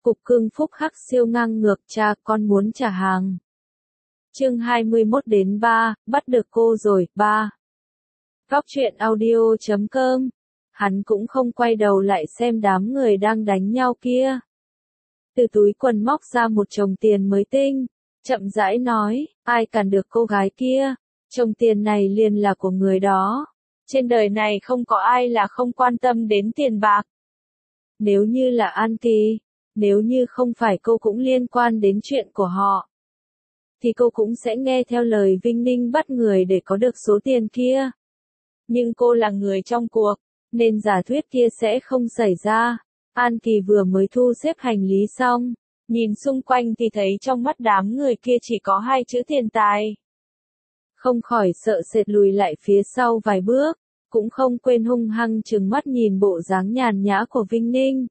Cục cưng phúc hắc siêu ngang ngược, cha con muốn trả hàng. Chương 21-3, bắt được cô rồi, 3. Góc truyện audio.com. Hắn cũng không quay đầu lại xem đám người đang đánh nhau kia. Từ túi quần móc ra một chồng tiền mới tinh, chậm rãi nói, ai cản được cô gái kia, chồng tiền này liền là của người đó. Trên đời này không có ai là không quan tâm đến tiền bạc. Nếu như là An Kỳ, nếu như không phải cô cũng liên quan đến chuyện của họ, thì cô cũng sẽ nghe theo lời Vinh Ninh bắt người để có được số tiền kia. Nhưng cô là người trong cuộc, nên giả thuyết kia sẽ không xảy ra. An Kỳ vừa mới thu xếp hành lý xong, nhìn xung quanh thì thấy trong mắt đám người kia chỉ có hai chữ tiền tài. Không khỏi sợ sệt lùi lại phía sau vài bước, cũng không quên hung hăng trừng mắt nhìn bộ dáng nhàn nhã của Vinh Ninh.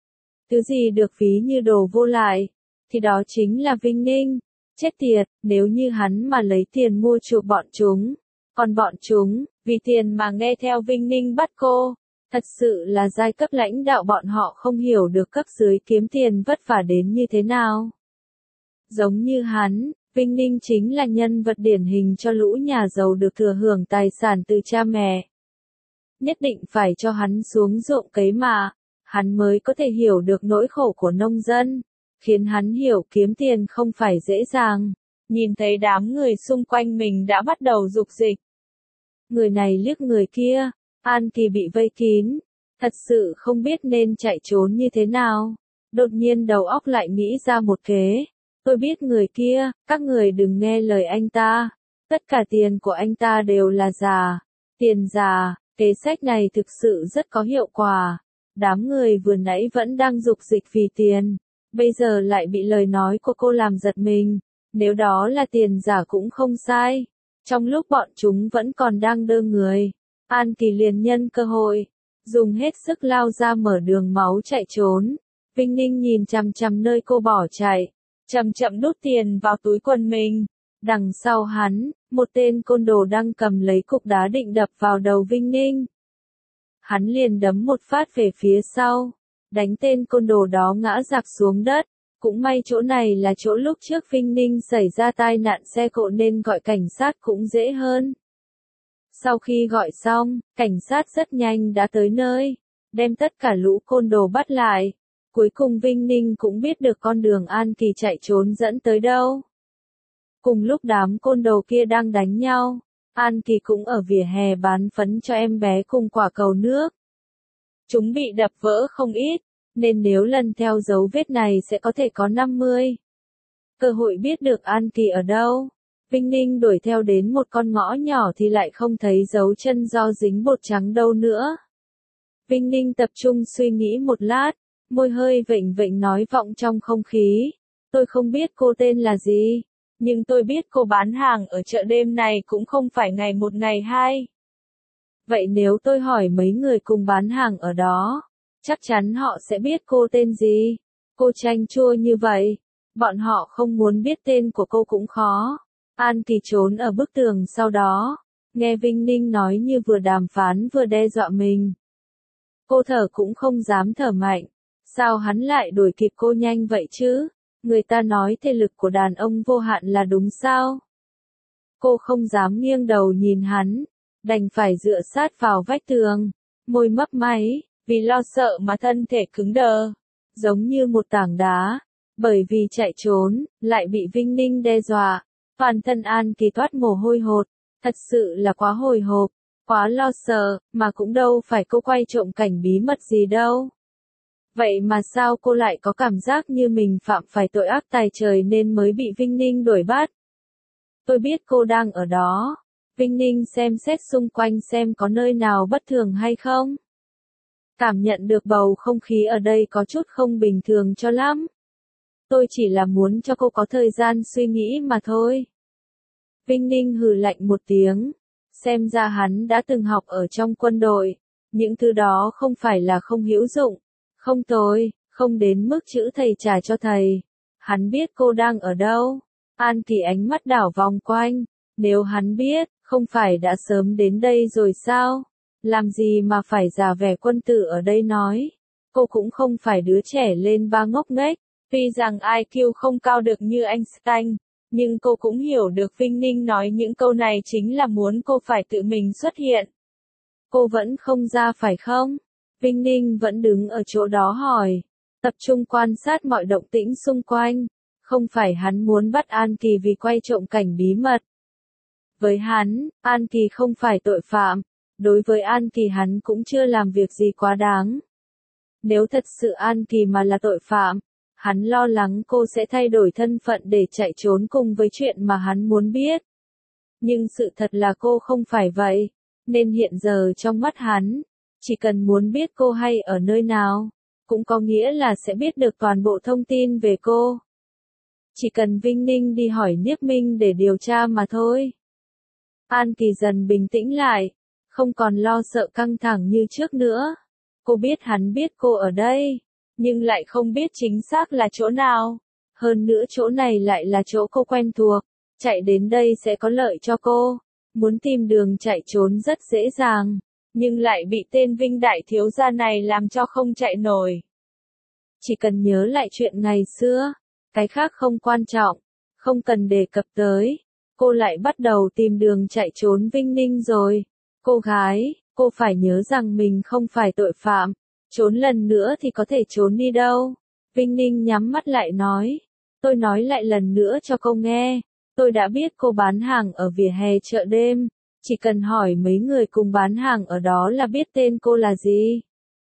Thứ gì được ví như đồ vô lại, thì đó chính là Vinh Ninh. Chết tiệt, nếu như hắn mà lấy tiền mua chuộc bọn chúng, còn bọn chúng, vì tiền mà nghe theo Vinh Ninh bắt cô, thật sự là giai cấp lãnh đạo bọn họ không hiểu được cấp dưới kiếm tiền vất vả đến như thế nào. Giống như hắn, Vinh Ninh chính là nhân vật điển hình cho lũ nhà giàu được thừa hưởng tài sản từ cha mẹ. Nhất định phải cho hắn xuống ruộng cấy mà, hắn mới có thể hiểu được nỗi khổ của nông dân, khiến hắn hiểu kiếm tiền không phải dễ dàng. Nhìn thấy đám người xung quanh mình đã bắt đầu dục dịch. Người này liếc người kia, An Kỳ bị vây kín, thật sự không biết nên chạy trốn như thế nào. Đột nhiên đầu óc lại nghĩ ra một kế. Tôi biết người kia, các người đừng nghe lời anh ta. Tất cả tiền của anh ta đều là giả. Tiền giả, kế sách này thực sự rất có hiệu quả. Đám người vừa nãy vẫn đang dục dịch vì tiền, bây giờ lại bị lời nói của cô làm giật mình. Nếu đó là tiền giả cũng không sai. Trong lúc bọn chúng vẫn còn đang đơ người, An Kỳ liền nhân cơ hội, dùng hết sức lao ra mở đường máu chạy trốn. Vinh Ninh nhìn chằm chằm nơi cô bỏ chạy, chậm chậm đút tiền vào túi quần mình. Đằng sau hắn, một tên côn đồ đang cầm lấy cục đá định đập vào đầu Vinh Ninh. Hắn liền đấm một phát về phía sau, đánh tên côn đồ đó ngã rạp xuống đất. Cũng may chỗ này là chỗ lúc trước Vinh Ninh xảy ra tai nạn xe cộ nên gọi cảnh sát cũng dễ hơn. Sau khi gọi xong, cảnh sát rất nhanh đã tới nơi, đem tất cả lũ côn đồ bắt lại. Cuối cùng Vinh Ninh cũng biết được con đường An Kỳ chạy trốn dẫn tới đâu. Cùng lúc đám côn đồ kia đang đánh nhau, An Kỳ cũng ở vỉa hè bán phấn cho em bé cùng quả cầu nước. Chúng bị đập vỡ không ít, nên nếu lần theo dấu vết này sẽ có thể có 50 cơ hội biết được An Kỳ ở đâu. Vinh Ninh đuổi theo đến một con ngõ nhỏ thì lại không thấy dấu chân do dính bột trắng đâu nữa. Vinh Ninh tập trung suy nghĩ một lát, môi hơi vểnh vểnh nói vọng trong không khí. Tôi không biết cô tên là gì, nhưng tôi biết cô bán hàng ở chợ đêm này cũng không phải ngày một ngày hai. Vậy nếu tôi hỏi mấy người cùng bán hàng ở đó, chắc chắn họ sẽ biết cô tên gì. Cô chanh chua như vậy, bọn họ không muốn biết tên của cô cũng khó. An Kỳ trốn ở bức tường sau đó, nghe Vinh Ninh nói như vừa đàm phán vừa đe dọa mình. Cô thở cũng không dám thở mạnh, sao hắn lại đuổi kịp cô nhanh vậy chứ? Người ta nói thể lực của đàn ông vô hạn là đúng sao? Cô không dám nghiêng đầu nhìn hắn, đành phải dựa sát vào vách tường, môi mấp máy. Vì lo sợ mà thân thể cứng đờ, giống như một tảng đá, bởi vì chạy trốn, lại bị Vinh Ninh đe dọa, toàn thân An Kỳ toát mồ hôi hột, thật sự là quá hồi hộp, quá lo sợ, mà cũng đâu phải cô quay trộm cảnh bí mật gì đâu. Vậy mà sao cô lại có cảm giác như mình phạm phải tội ác tày trời nên mới bị Vinh Ninh đuổi bắt? Tôi biết cô đang ở đó. Vinh Ninh xem xét xung quanh xem có nơi nào bất thường hay không. Cảm nhận được bầu không khí ở đây có chút không bình thường cho lắm. Tôi chỉ là muốn cho cô có thời gian suy nghĩ mà thôi. Vinh Ninh hừ lạnh một tiếng. Xem ra hắn đã từng học ở trong quân đội. Những thứ đó không phải là không hữu dụng. Không tồi, không đến mức chữ thầy trả cho thầy. Hắn biết cô đang ở đâu. An Kỳ ánh mắt đảo vòng quanh. Nếu hắn biết, không phải đã sớm đến đây rồi sao? Làm gì mà phải giả vẻ quân tử ở đây nói. Cô cũng không phải đứa trẻ lên ba ngốc nghếch. Tuy rằng IQ không cao được như Einstein, nhưng cô cũng hiểu được Vinh Ninh nói những câu này chính là muốn cô phải tự mình xuất hiện. Cô vẫn không ra phải không? Vinh Ninh vẫn đứng ở chỗ đó hỏi. Tập trung quan sát mọi động tĩnh xung quanh. Không phải hắn muốn bắt An Kỳ vì quay trộm cảnh bí mật. Với hắn, An Kỳ không phải tội phạm. Đối với An Kỳ hắn cũng chưa làm việc gì quá đáng. Nếu thật sự An Kỳ mà là tội phạm, hắn lo lắng cô sẽ thay đổi thân phận để chạy trốn cùng với chuyện mà hắn muốn biết. Nhưng sự thật là cô không phải vậy, nên hiện giờ trong mắt hắn, chỉ cần muốn biết cô hay ở nơi nào, cũng có nghĩa là sẽ biết được toàn bộ thông tin về cô. Chỉ cần Vinh Ninh đi hỏi Niếp Minh để điều tra mà thôi. An Kỳ dần bình tĩnh lại, không còn lo sợ căng thẳng như trước nữa. Cô biết hắn biết cô ở đây, nhưng lại không biết chính xác là chỗ nào. Hơn nữa chỗ này lại là chỗ cô quen thuộc, chạy đến đây sẽ có lợi cho cô. Muốn tìm đường chạy trốn rất dễ dàng, nhưng lại bị tên Vinh đại thiếu gia này làm cho không chạy nổi. Chỉ cần nhớ lại chuyện ngày xưa, cái khác không quan trọng, không cần đề cập tới. Cô lại bắt đầu tìm đường chạy trốn Vinh Ninh rồi. Cô gái, cô phải nhớ rằng mình không phải tội phạm. Trốn lần nữa thì có thể trốn đi đâu? Vinh Ninh nhắm mắt lại nói. Tôi nói lại lần nữa cho cô nghe. Tôi đã biết cô bán hàng ở vỉa hè chợ đêm. Chỉ cần hỏi mấy người cùng bán hàng ở đó là biết tên cô là gì.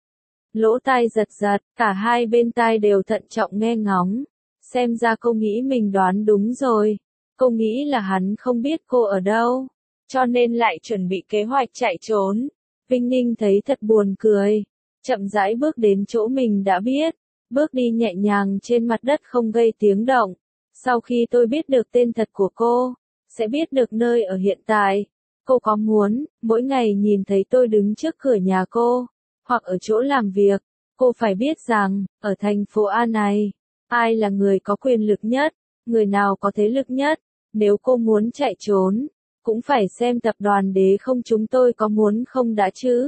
Lỗ tai giật giật, cả hai bên tai đều thận trọng nghe ngóng. Xem ra cô nghĩ mình đoán đúng rồi. Cô nghĩ là hắn không biết cô ở đâu, cho nên lại chuẩn bị kế hoạch chạy trốn. Vinh Ninh thấy thật buồn cười, chậm rãi bước đến chỗ mình đã biết, bước đi nhẹ nhàng trên mặt đất không gây tiếng động. Sau khi tôi biết được tên thật của cô, sẽ biết được nơi ở hiện tại. Cô có muốn, mỗi ngày nhìn thấy tôi đứng trước cửa nhà cô, hoặc ở chỗ làm việc, cô phải biết rằng, ở thành phố A này, ai là người có quyền lực nhất, người nào có thế lực nhất. Nếu cô muốn chạy trốn, cũng phải xem tập đoàn Đế Không chúng tôi có muốn không đã chứ.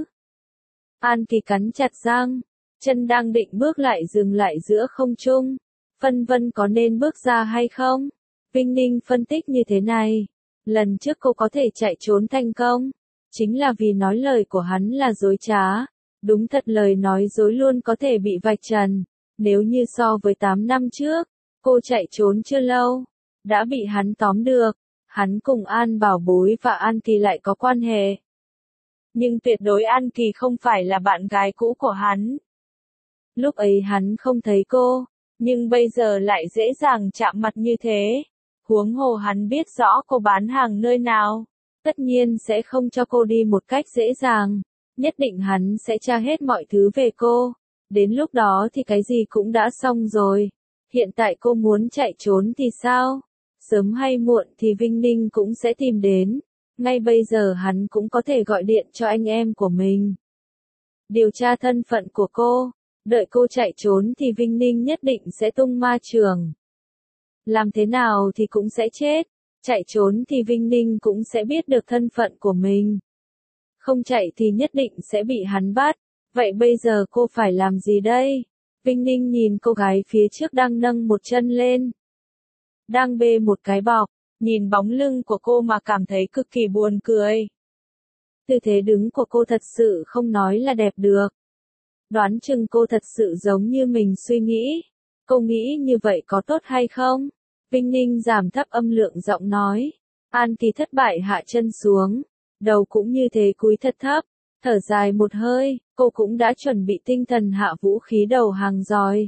An Kỳ cắn chặt răng, chân đang định bước lại dừng lại giữa không trung. Phân vân có nên bước ra hay không? Vinh Ninh phân tích như thế này. Lần trước cô có thể chạy trốn thành công, chính là vì nói lời của hắn là dối trá. Đúng thật lời nói dối luôn có thể bị vạch trần. Nếu như so với 8 năm trước, cô chạy trốn chưa lâu, đã bị hắn tóm được. Hắn cùng An Bảo Bối và An Kỳ lại có quan hệ. Nhưng tuyệt đối An Kỳ không phải là bạn gái cũ của hắn. Lúc ấy hắn không thấy cô, nhưng bây giờ lại dễ dàng chạm mặt như thế. Huống hồ hắn biết rõ cô bán hàng nơi nào, tất nhiên sẽ không cho cô đi một cách dễ dàng. Nhất định hắn sẽ tra hết mọi thứ về cô. Đến lúc đó thì cái gì cũng đã xong rồi. Hiện tại cô muốn chạy trốn thì sao? Sớm hay muộn thì Vinh Ninh cũng sẽ tìm đến. Ngay bây giờ hắn cũng có thể gọi điện cho anh em của mình. Điều tra thân phận của cô. Đợi cô chạy trốn thì Vinh Ninh nhất định sẽ tung ma trường. Làm thế nào thì cũng sẽ chết. Chạy trốn thì Vinh Ninh cũng sẽ biết được thân phận của mình. Không chạy thì nhất định sẽ bị hắn bắt. Vậy bây giờ cô phải làm gì đây? Vinh Ninh nhìn cô gái phía trước đang nâng một chân lên. Đang bê một cái bọc, nhìn bóng lưng của cô mà cảm thấy cực kỳ buồn cười. Tư thế đứng của cô thật sự không nói là đẹp được. Đoán chừng cô thật sự giống như mình suy nghĩ. Cô nghĩ như vậy có tốt hay không? Vinh Ninh giảm thấp âm lượng giọng nói. An Kỳ thất bại hạ chân xuống. Đầu cũng như thế cúi thật thấp. Thở dài một hơi, cô cũng đã chuẩn bị tinh thần hạ vũ khí đầu hàng rồi.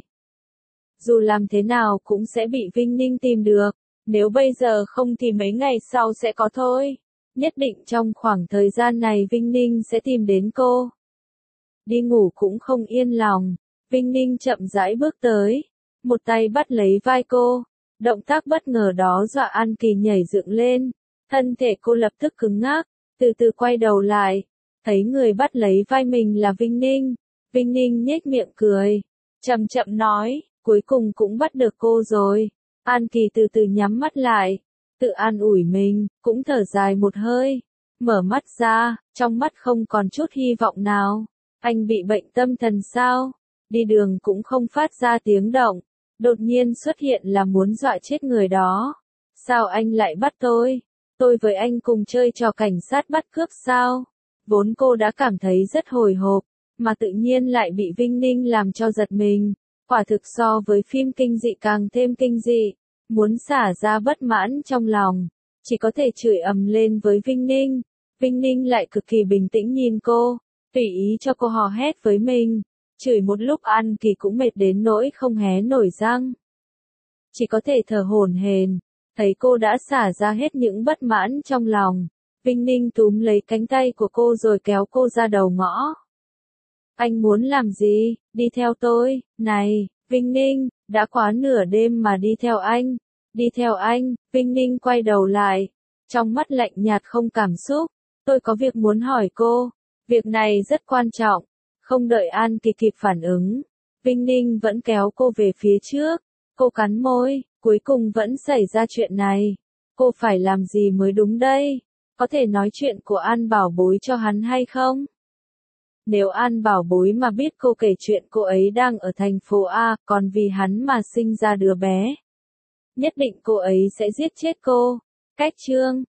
Dù làm thế nào cũng sẽ bị Vinh Ninh tìm được. Nếu bây giờ không thì mấy ngày sau sẽ có thôi. Nhất định trong khoảng thời gian này Vinh Ninh sẽ tìm đến cô. Đi ngủ cũng không yên lòng. Vinh Ninh chậm rãi bước tới. Một tay bắt lấy vai cô. Động tác bất ngờ đó dọa An Kỳ nhảy dựng lên. Thân thể cô lập tức cứng ngắc. Từ từ quay đầu lại. Thấy người bắt lấy vai mình là Vinh Ninh. Vinh Ninh nhếch miệng cười. Chậm chậm nói. Cuối cùng cũng bắt được cô rồi. An Kỳ từ từ nhắm mắt lại. Tự an ủi mình, cũng thở dài một hơi. Mở mắt ra, trong mắt không còn chút hy vọng nào. Anh bị bệnh tâm thần sao? đi đường cũng không phát ra tiếng động. Đột nhiên xuất hiện là muốn dọa chết người đó. Sao anh lại bắt tôi? Tôi với anh cùng chơi trò cảnh sát bắt cướp sao? Vốn cô đã cảm thấy rất hồi hộp, mà tự nhiên lại bị Vinh Ninh làm cho giật mình. Quả thực so với phim kinh dị càng thêm kinh dị. Muốn xả ra bất mãn trong lòng, chỉ có thể chửi ầm lên với Vinh Ninh. Vinh Ninh lại cực kỳ bình tĩnh nhìn cô, tùy ý cho cô hò hét với mình. Chửi một lúc An Kỳ cũng mệt đến nỗi không hé nổi răng. Chỉ có thể thở hổn hển. Thấy cô đã xả ra hết những bất mãn trong lòng, Vinh Ninh túm lấy cánh tay của cô rồi kéo cô ra đầu ngõ. Anh muốn làm gì? Đi theo tôi. Này, Vinh Ninh, đã quá nửa đêm mà đi theo anh. Đi theo anh. Vinh Ninh quay đầu lại, trong mắt lạnh nhạt không cảm xúc. Tôi có việc muốn hỏi cô. Việc này rất quan trọng. Không đợi An Kỳ kịp phản ứng, Vinh Ninh vẫn kéo cô về phía trước. Cô cắn môi, cuối cùng vẫn xảy ra chuyện này. Cô phải làm gì mới đúng đây? Có thể nói chuyện của An Bảo Bối cho hắn hay không? Nếu An Bảo Bối mà biết cô kể chuyện cô ấy đang ở thành phố A, còn vì hắn mà sinh ra đứa bé, nhất định cô ấy sẽ giết chết cô. Cách chương